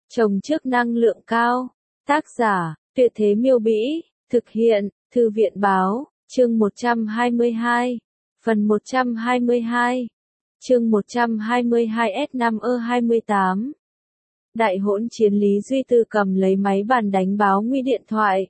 Trồng trước năng lượng cao. Tác giả, Tuyệt Thế Miêu Bĩ. Thực hiện, Thư viện Báo. Chương 122. Phần 122. Chương 122 S5E28. Đại hỗn chiến. Lý Duy Tư cầm lấy máy bàn đánh báo nguy điện thoại.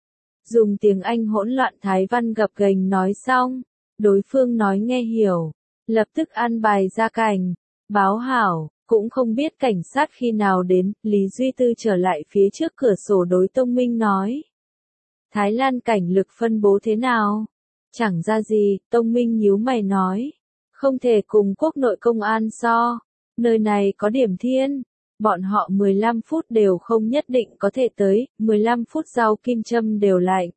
Dùng tiếng Anh hỗn loạn Thái văn gập ghềnh nói xong, đối phương nói nghe hiểu, lập tức an bài ra cảnh, báo hảo, cũng không biết cảnh sát khi nào đến. Lý Duy Tư trở lại phía trước cửa sổ đối Tông Minh nói. Thái Lan cảnh lực phân bố thế nào? Chẳng ra gì. Tông Minh nhíu mày nói. Không thể cùng quốc nội công an so. Nơi này có điểm thiên. Bọn họ 15 phút đều không nhất định có thể tới, 15 phút rau kim châm đều lạnh.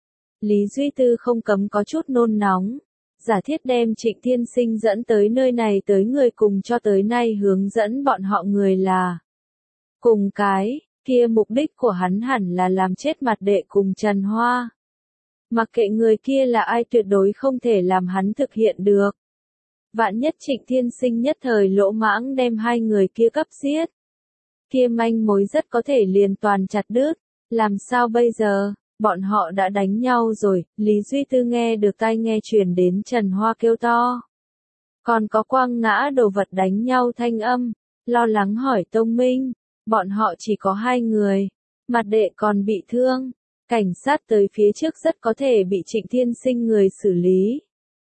Lý Duy Tư không cấm có chút nôn nóng. Giả thiết đem Trịnh Thiên Sinh dẫn tới nơi này tới người cùng cho tới nay hướng dẫn bọn họ người là cùng cái, kia mục đích của hắn hẳn là làm chết mặt đệ cùng Trần Hoa. Mặc kệ người kia là ai tuyệt đối không thể làm hắn thực hiện được. Vạn nhất Trịnh Thiên Sinh nhất thời lỗ mãng đem hai người kia cấp giết. Kia manh mối rất có thể liền toàn chặt đứt, làm sao bây giờ, bọn họ đã đánh nhau rồi. Lý Duy Tư nghe được tai nghe truyền đến Trần Hoa kêu to. Còn có quăng ngã đồ vật đánh nhau thanh âm, lo lắng hỏi Tông Minh, bọn họ chỉ có hai người, mặt đệ còn bị thương, cảnh sát tới phía trước rất có thể bị Trịnh Thiên Sinh người xử lý.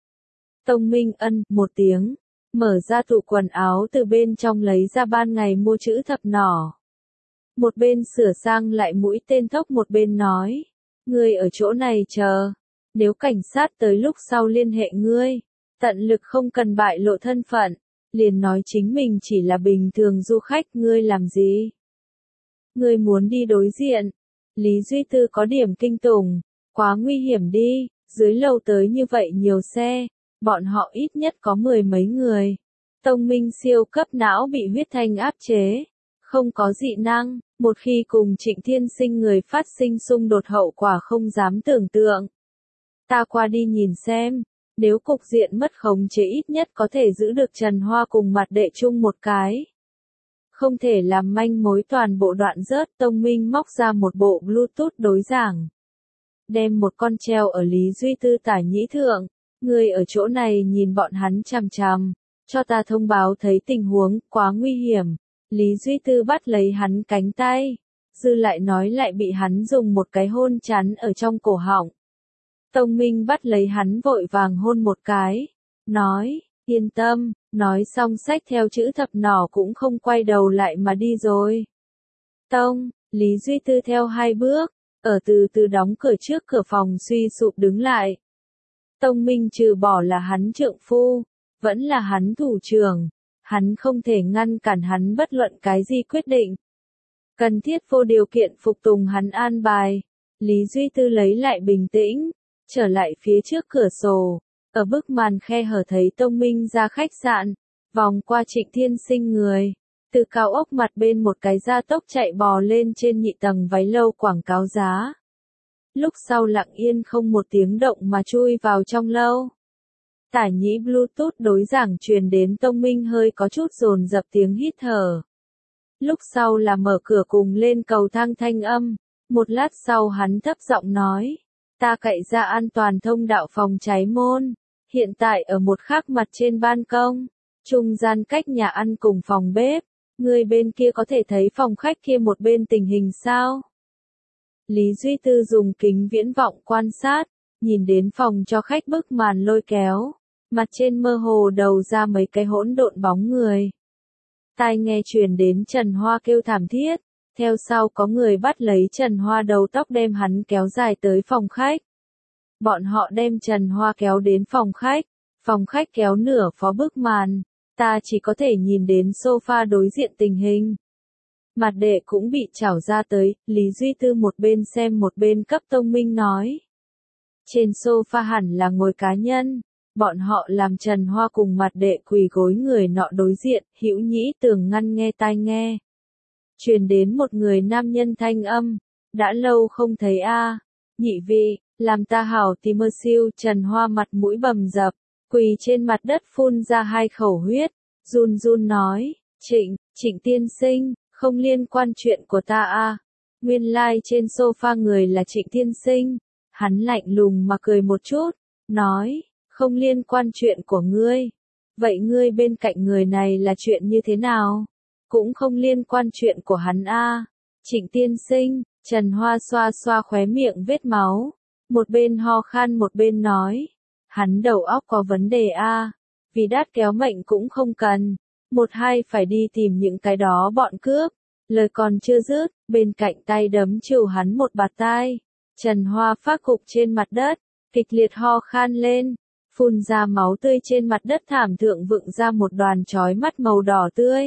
Tông Minh ân một tiếng. Mở ra tủ quần áo từ bên trong lấy ra ban ngày mua chữ thập nỏ. Một bên sửa sang lại mũi tên thốc một bên nói. Ngươi ở chỗ này chờ. Nếu cảnh sát tới lúc sau liên hệ ngươi. Tận lực không cần bại lộ thân phận. Liền nói chính mình chỉ là bình thường du khách. Ngươi làm gì? Ngươi muốn đi đối diện. Lý Duy Tư có điểm kinh tủng. Quá nguy hiểm đi. Dưới lầu tới như vậy nhiều xe. Bọn họ ít nhất có 10 mấy người. Tông Minh siêu cấp não bị huyết thanh áp chế. Không có dị năng, một khi cùng Trịnh Thiên Sinh người phát sinh xung đột hậu quả không dám tưởng tượng. Ta qua đi nhìn xem, nếu cục diện mất khống chế ít nhất có thể giữ được Trần Hoa cùng mặt đệ chung một cái. Không thể làm manh mối toàn bộ đoạn rớt. Tông Minh móc ra một bộ Bluetooth đối giảng. Đem một con treo ở Lý Duy Tư tả nhĩ thượng. Người ở chỗ này nhìn bọn hắn chằm chằm, cho ta thông báo thấy tình huống quá nguy hiểm. Lý Duy Tư bắt lấy hắn cánh tay, dư lại nói lại bị hắn dùng một cái hôn chắn ở trong cổ họng. Tông Minh bắt lấy hắn vội vàng hôn một cái, nói, yên tâm, nói xong xách theo chữ thập nỏ cũng không quay đầu lại mà đi rồi. Tông, Lý Duy Tư theo hai bước, ở từ từ đóng cửa trước cửa phòng suy sụp đứng lại. Tông Minh trừ bỏ là hắn trượng phu, vẫn là hắn thủ trưởng, hắn không thể ngăn cản hắn bất luận cái gì quyết định. Cần thiết vô điều kiện phục tùng hắn an bài. Lý Duy Tư lấy lại bình tĩnh, trở lại phía trước cửa sổ, ở bức màn khe hở thấy Tông Minh ra khách sạn, vòng qua Trịnh Thiên Sinh người, từ cao ốc mặt bên một cái gia tốc chạy bò lên trên nhị tầng váy lâu quảng cáo giá. Lúc sau lặng yên không một tiếng động mà chui vào trong lâu. Tả nhĩ Bluetooth đối giảng truyền đến Tông Minh hơi có chút dồn dập tiếng hít thở. Lúc sau là mở cửa cùng lên cầu thang thanh âm. Một lát sau hắn thấp giọng nói. Ta cậy ra an toàn thông đạo phòng cháy môn. Hiện tại ở một khác mặt trên ban công. Trung gian cách nhà ăn cùng phòng bếp. Người bên kia có thể thấy phòng khách kia một bên tình hình sao? Lý Duy Tư dùng kính viễn vọng quan sát, nhìn đến phòng cho khách bức màn lôi kéo, mặt trên mơ hồ đầu ra mấy cái hỗn độn bóng người. Tai nghe truyền đến Trần Hoa kêu thảm thiết, theo sau có người bắt lấy Trần Hoa đầu tóc đem hắn kéo dài tới phòng khách. Bọn họ đem Trần Hoa kéo đến phòng khách kéo nửa phó bức màn, ta chỉ có thể nhìn đến sofa đối diện tình hình. Mặt đệ cũng bị chảo ra tới. Lý Duy Tư một bên xem một bên cấp Tông Minh nói. Trên sofa hẳn là ngồi cá nhân, bọn họ làm Trần Hoa cùng mặt đệ quỳ gối người nọ đối diện, Hữu Nhĩ Tường ngăn nghe tai nghe. Truyền đến một người nam nhân thanh âm, đã lâu không thấy a, nhị vị, làm ta hảo tìm mơ siêu. Trần Hoa mặt mũi bầm dập, quỳ trên mặt đất phun ra hai khẩu huyết, run run nói, Trịnh Tiên Sinh. Không liên quan chuyện của ta à. Nguyên lai trên sofa người là Trịnh Thiên Sinh. Hắn lạnh lùng mà cười một chút, nói, không liên quan chuyện của ngươi. Vậy ngươi bên cạnh người này là chuyện như thế nào? Cũng không liên quan chuyện của hắn à. Trịnh Tiên Sinh, Trần Hoa xoa xoa khóe miệng vết máu. Một bên ho khan một bên nói, hắn đầu óc có vấn đề à. Vì đát kéo mệnh cũng không cần. Một hai phải đi tìm những cái đó bọn cướp. Lời còn chưa dứt, bên cạnh tay đấm chịu hắn một bạt tai. Trần Hoa phát gục trên mặt đất, kịch liệt ho khan lên, phun ra máu tươi trên mặt đất thảm thượng vựng ra một đoàn chói mắt màu đỏ tươi.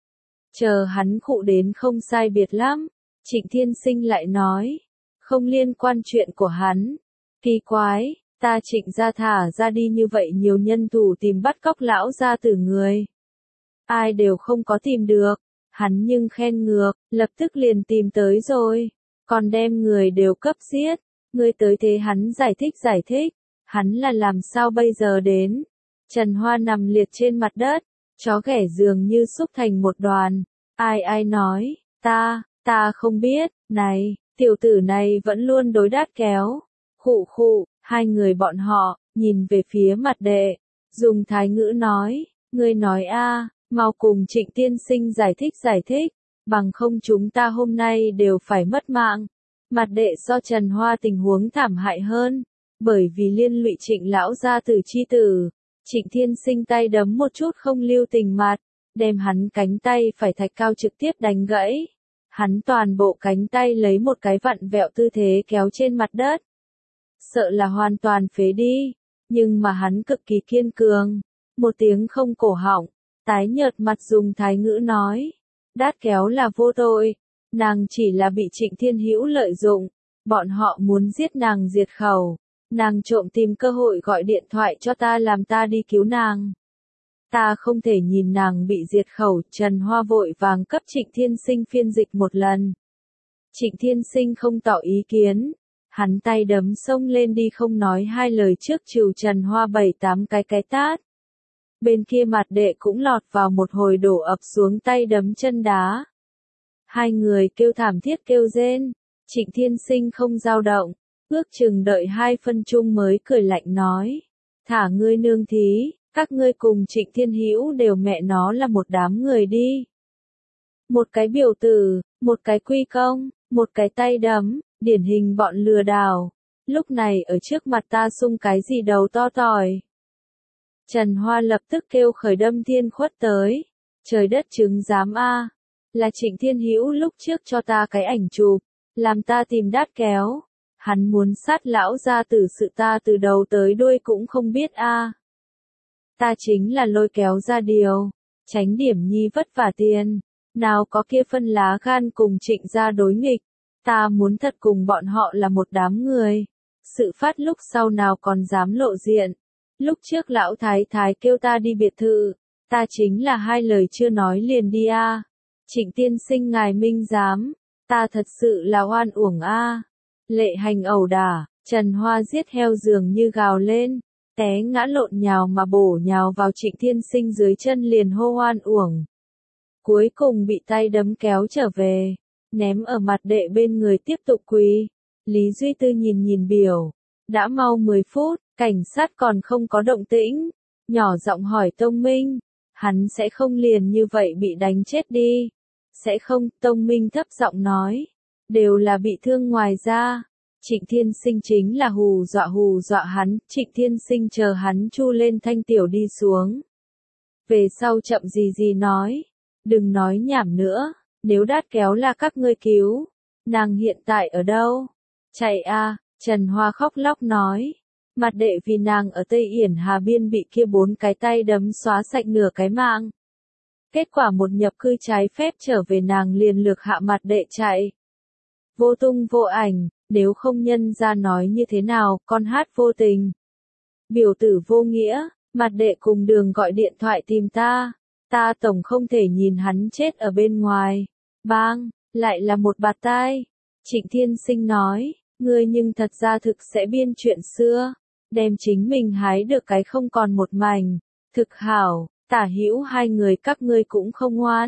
Chờ hắn khụ đến không sai biệt lắm, Trịnh Thiên Sinh lại nói, không liên quan chuyện của hắn. Kỳ quái, ta Trịnh gia thả ra đi như vậy nhiều nhân thủ tìm bắt cóc lão gia tử người. Ai đều không có tìm được, hắn nhưng khen ngược, lập tức liền tìm tới rồi, còn đem người đều cấp giết. Ngươi tới thế hắn giải thích, hắn là làm sao bây giờ đến. Trần Hoa nằm liệt trên mặt đất, chó ghẻ dường như xúc thành một đoàn. Ai nói, ta không biết, này, tiểu tử này vẫn luôn đối đát kéo. Khụ, hai người bọn họ, nhìn về phía mặt đệ, dùng thái ngữ nói, ngươi nói a, mau cùng Trịnh Tiên Sinh giải thích, bằng không chúng ta hôm nay đều phải mất mạng. Mặt đệ do Trần Hoa tình huống thảm hại hơn, bởi vì liên lụy Trịnh lão gia tử chi tử. Trịnh Thiên Sinh tay đấm một chút không lưu tình mặt, đem hắn cánh tay phải thạch cao trực tiếp đánh gãy. Hắn toàn bộ cánh tay lấy một cái vặn vẹo tư thế kéo trên mặt đất. Sợ là hoàn toàn phế đi, nhưng mà hắn cực kỳ kiên cường. Một tiếng không cổ họng, tái nhợt mặt dùng thái ngữ nói, đát kéo là vô tội, nàng chỉ là bị Trịnh Thiên Hữu lợi dụng, bọn họ muốn giết nàng diệt khẩu, nàng trộm tìm cơ hội gọi điện thoại cho ta làm ta đi cứu nàng. Ta không thể nhìn nàng bị diệt khẩu. Trần Hoa vội vàng cấp Trịnh Thiên Sinh phiên dịch một lần. Trịnh Thiên Sinh không tỏ ý kiến, hắn tay đấm xông lên đi không nói hai lời trước trừ Trần Hoa 7-8 cái tát. Bên kia mặt đệ cũng lọt vào một hồi đổ ập xuống tay đấm chân đá. Hai người kêu thảm thiết kêu rên, Trịnh Thiên Sinh không dao động, ước chừng đợi 2 phân chung mới cười lạnh nói, thả ngươi nương thí, các ngươi cùng Trịnh Thiên Hữu đều mẹ nó là một đám người đi. Một cái biểu tử, một cái quy công, một cái tay đấm, điển hình bọn lừa đảo. Lúc này ở trước mặt ta sung cái gì đầu to tỏi. Trần Hoa lập tức kêu khởi đâm thiên khuất tới. Trời đất chứng giám a, là Trịnh Thiên Hữu lúc trước cho ta cái ảnh chụp, làm ta tìm đát kéo. Hắn muốn sát lão gia tử sự ta từ đầu tới đuôi cũng không biết a. Ta chính là lôi kéo ra điều, tránh điểm nhi vất vả tiền, nào có kia phân lá gan cùng Trịnh gia đối nghịch, ta muốn thật cùng bọn họ là một đám người. Sự phát lúc sau nào còn dám lộ diện. Lúc trước lão thái thái kêu ta đi biệt thự, ta chính là 2 lời chưa nói liền đi a. Trịnh Tiên Sinh ngài minh giám, ta thật sự là oan uổng a. Lệ hành ẩu đả, Trần Hoa giết heo dường như gào lên, té ngã lộn nhào mà bổ nhào vào Trịnh Thiên Sinh dưới chân liền hô oan uổng. Cuối cùng bị tay đấm kéo trở về, ném ở mặt đệ bên người tiếp tục quỳ. Lý Duy Tư nhìn biểu, đã mau 10 phút, cảnh sát còn không có động tĩnh, nhỏ giọng hỏi Tông Minh, hắn sẽ không liền như vậy bị đánh chết đi. Sẽ không, Tông Minh thấp giọng nói, đều là bị thương ngoài ra. Trịnh Thiên Sinh chính là hù dọa hắn. Trịnh Thiên Sinh chờ hắn chu lên thanh tiểu đi xuống. Về sau chậm gì nói, đừng nói nhảm nữa, nếu đát kéo là các ngươi cứu, nàng hiện tại ở đâu? Chạy a, Trần Hoa khóc lóc nói. Mặt đệ vì nàng ở Tây Yển Hà Biên bị kia 4 cái tay đấm xóa sạch nửa cái mạng. Kết quả một nhập cư trái phép trở về nàng liền lược hạ mặt đệ chạy. Vô tung vô ảnh, nếu không nhân ra nói như thế nào, con hát vô tình. Biểu tử vô nghĩa, mặt đệ cùng Đường gọi điện thoại tìm ta. Ta tổng không thể nhìn hắn chết ở bên ngoài. Bang, lại là một bạt tai. Trịnh Thiên Sinh nói, ngươi nhưng thật ra thực sẽ biên chuyện xưa, đem chính mình hái được cái không còn một mảnh. Thực hảo, Tả Hữu 2 người các ngươi cũng không ngoan.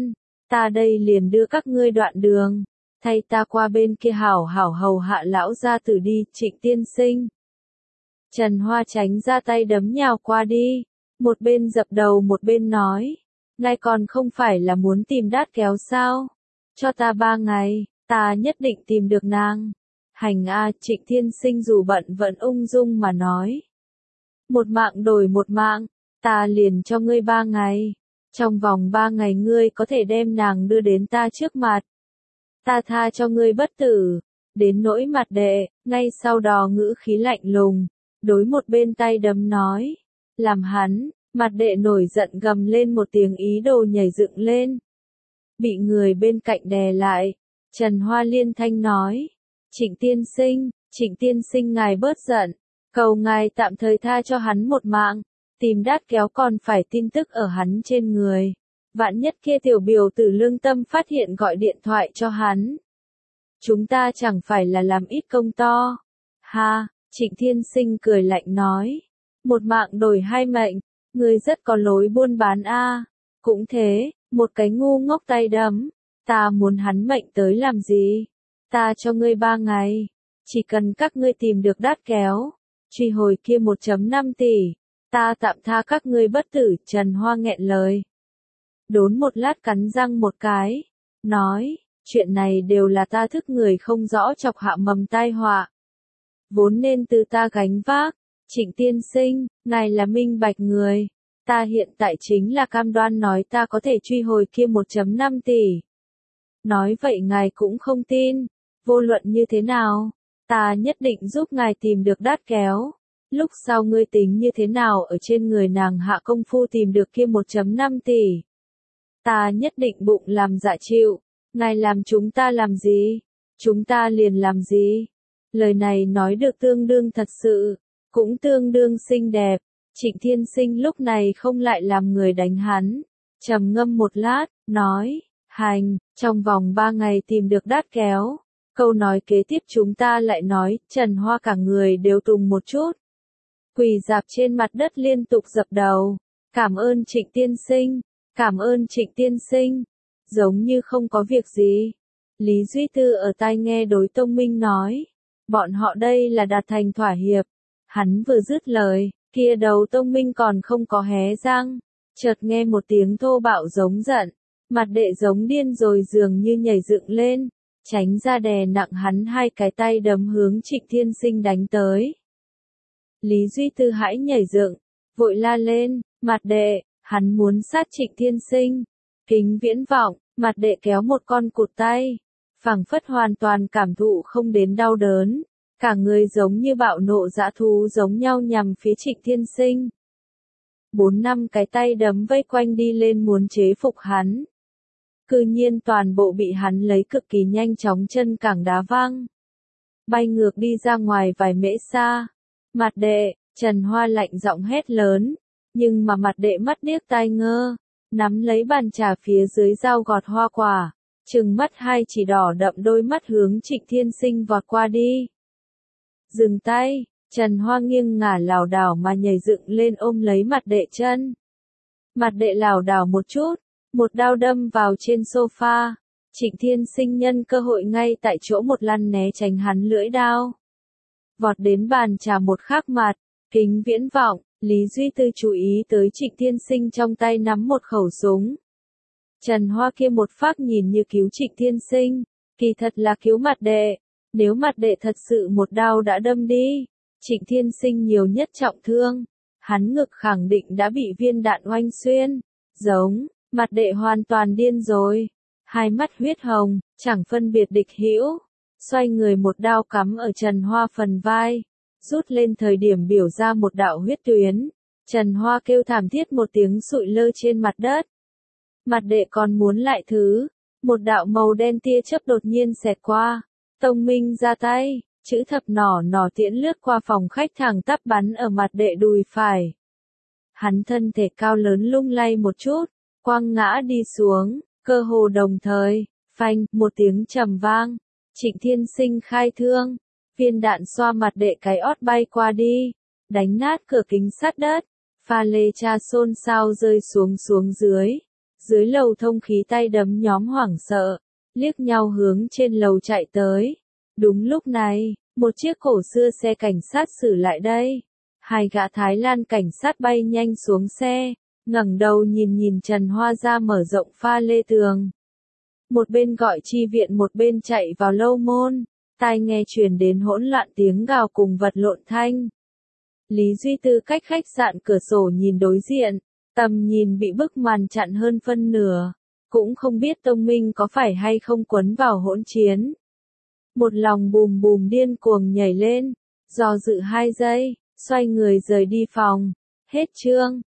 ta đây liền đưa các ngươi đoạn đường, thay ta qua bên kia hảo hảo hầu hạ lão gia tử đi, Trịnh tiên sinh. Trần Hoa tránh ra tay đấm nhào qua đi, một bên dập đầu một bên nói, ngài còn không phải là muốn tìm đát kéo sao? Cho ta 3 ngày, ta nhất định tìm được nàng. Hành a, Trịnh tiên sinh dù bận vẫn ung dung mà nói. Một mạng đổi một mạng, ta liền cho ngươi 3 ngày. Trong vòng 3 ngày ngươi có thể đem nàng đưa đến ta trước mặt. Ta tha cho ngươi bất tử. Đến nỗi Mặt Đệ, ngay sau đó ngữ khí lạnh lùng, đối một bên tay đấm nói. Làm hắn, Mặt Đệ nổi giận gầm lên một tiếng ý đồ nhảy dựng lên. Bị người bên cạnh đè lại, Trần Hoa liên thanh nói. Trịnh tiên sinh ngài bớt giận, cầu ngài tạm thời tha cho hắn một mạng, tìm đát kéo còn phải tin tức ở hắn trên người. Vạn nhất kia tiểu biểu tử lương tâm phát hiện gọi điện thoại cho hắn. Chúng ta chẳng phải là làm ít công to. Ha, Trịnh tiên sinh cười lạnh nói. Một mạng đổi 2 mệnh, ngươi rất có lối buôn bán a. Cũng thế, một cái ngu ngốc tay đấm, ta muốn hắn mệnh tới làm gì? Ta cho ngươi 3 ngày, chỉ cần các ngươi tìm được đát kéo, truy hồi kia 1,5 tỷ, ta tạm tha các ngươi bất tử. Trần Hoa nghẹn lời. Đốn một lát cắn răng một cái, nói, chuyện này đều là ta thức người không rõ chọc hạ mầm tai họa. Vốn nên từ ta gánh vác, Trịnh tiên sinh, ngài là minh bạch người, ta hiện tại chính là cam đoan nói ta có thể truy hồi kia 1,5 tỷ. Nói vậy ngài cũng không tin, vô luận như thế nào, ta nhất định giúp ngài tìm được đát kéo. Lúc sau ngươi tính như thế nào ở trên người nàng hạ công phu tìm được kia 1,5 tỷ. Ta nhất định bụng làm dạ chịu, ngài làm chúng ta làm gì, chúng ta liền làm gì. Lời này nói được tương đương thật sự, cũng tương đương xinh đẹp. Trịnh tiên sinh lúc này không lại làm người đánh hắn, trầm ngâm một lát, nói, hành, trong vòng 3 ngày tìm được đát kéo. Câu nói kế tiếp chúng ta lại nói, Trần Hoa cả người đều tùng một chút. Quỳ dạp trên mặt đất liên tục dập đầu, cảm ơn Trịnh tiên sinh, cảm ơn Trịnh tiên sinh, giống như không có việc gì. Lý Duy Tư ở tai nghe đối Tông Minh nói, bọn họ đây là đạt thành thỏa hiệp. Hắn vừa dứt lời, kia đầu Tông Minh còn không có hé răng, chợt nghe một tiếng thô bạo giống giận, Mặt Đệ giống điên rồi dường như nhảy dựng lên, tránh ra đè nặng hắn 2 cái tay đấm hướng Trịnh tiên sinh đánh tới. Lý Duy Tư hãi nhảy dựng, vội la lên, Mặt Đệ, hắn muốn sát Trịnh tiên sinh. Kính Viễn Vọng, Mặt Đệ kéo một con cụt tay, phảng phất hoàn toàn cảm thụ không đến đau đớn, cả người giống như bạo nộ dã thú giống nhau nhằm phía Trịnh tiên sinh. 4-5 cái tay đấm vây quanh đi lên muốn chế phục hắn. Cư nhiên toàn bộ bị hắn lấy cực kỳ nhanh chóng chân cẳng đá văng, bay ngược đi ra ngoài vài mễ xa. Mặt Đệ, Trần Hoa lạnh giọng hét lớn, nhưng mà Mặt Đệ mắt điếc tai ngơ, nắm lấy bàn trà phía dưới dao gọt hoa quả, trừng mắt 2 chỉ đỏ đậm đôi mắt hướng Trịnh tiên sinh vọt qua đi. Dừng tay, Trần Hoa nghiêng ngả lảo đảo mà nhảy dựng lên ôm lấy Mặt Đệ chân. Mặt Đệ lảo đảo một chút, một đao đâm vào trên sofa. Trịnh tiên sinh nhân cơ hội ngay tại chỗ một lăn né tránh hắn lưỡi đao. Vọt đến bàn trà một khắc mặt, Kính Viễn Vọng, Lý Duy Tư chú ý tới Trịnh tiên sinh trong tay nắm một khẩu súng. Trần Hoa kia một phác nhìn như cứu Trịnh tiên sinh, kỳ thật là cứu Mặt Đệ. Nếu Mặt Đệ thật sự một đao đã đâm đi, Trịnh tiên sinh nhiều nhất trọng thương, hắn ngực khẳng định đã bị viên đạn oanh xuyên. Giống, Mặt Đệ hoàn toàn điên rồi, 2 mắt huyết hồng, chẳng phân biệt địch hữu, xoay người một đao cắm ở Trần Hoa phần vai, rút lên thời điểm biểu ra một đạo huyết tuyến. Trần Hoa kêu thảm thiết một tiếng sụi lơ trên mặt đất. Mặt Đệ còn muốn lại thứ, một đạo màu đen tia chớp đột nhiên xẹt qua. Tông Minh ra tay, chữ thập nỏ tiễn lướt qua phòng khách thẳng tắp bắn ở Mặt Đệ đùi phải. Hắn thân thể cao lớn lung lay một chút, quăng ngã đi xuống, cơ hồ đồng thời, phanh, một tiếng trầm vang. Trịnh tiên sinh khai thương, viên đạn xoa Mặt Đệ cái ót bay qua đi, đánh nát cửa kính sắt đất, pha lê cha xôn xao rơi xuống dưới. Dưới lầu thông khí tay đấm nhóm hoảng sợ, liếc nhau hướng trên lầu chạy tới. Đúng lúc này, một chiếc cổ xưa xe cảnh sát xử lại đây. Hai gã Thái Lan cảnh sát bay nhanh xuống xe, ngẩng đầu nhìn Trần Hoa ra mở rộng pha lê tường. Một bên gọi chi viện một bên chạy vào lâu môn, tai nghe truyền đến hỗn loạn tiếng gào cùng vật lộn thanh. Lý Duy Tư cách khách sạn cửa sổ nhìn đối diện, tầm nhìn bị bức màn chặn hơn phân nửa, cũng không biết Tông Minh có phải hay không quấn vào hỗn chiến. Một lòng bùm bùm điên cuồng nhảy lên, do dự 2 giây, xoay người rời đi phòng. Hết chương.